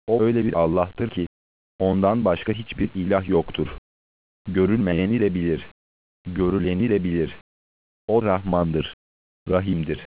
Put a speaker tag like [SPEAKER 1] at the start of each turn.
[SPEAKER 1] O öyle bir Allah'tır ki, ondan başka hiçbir ilah yoktur. Görülmeyeni de bilir, görüleni de bilir. O Rahmandır, Rahim'dir.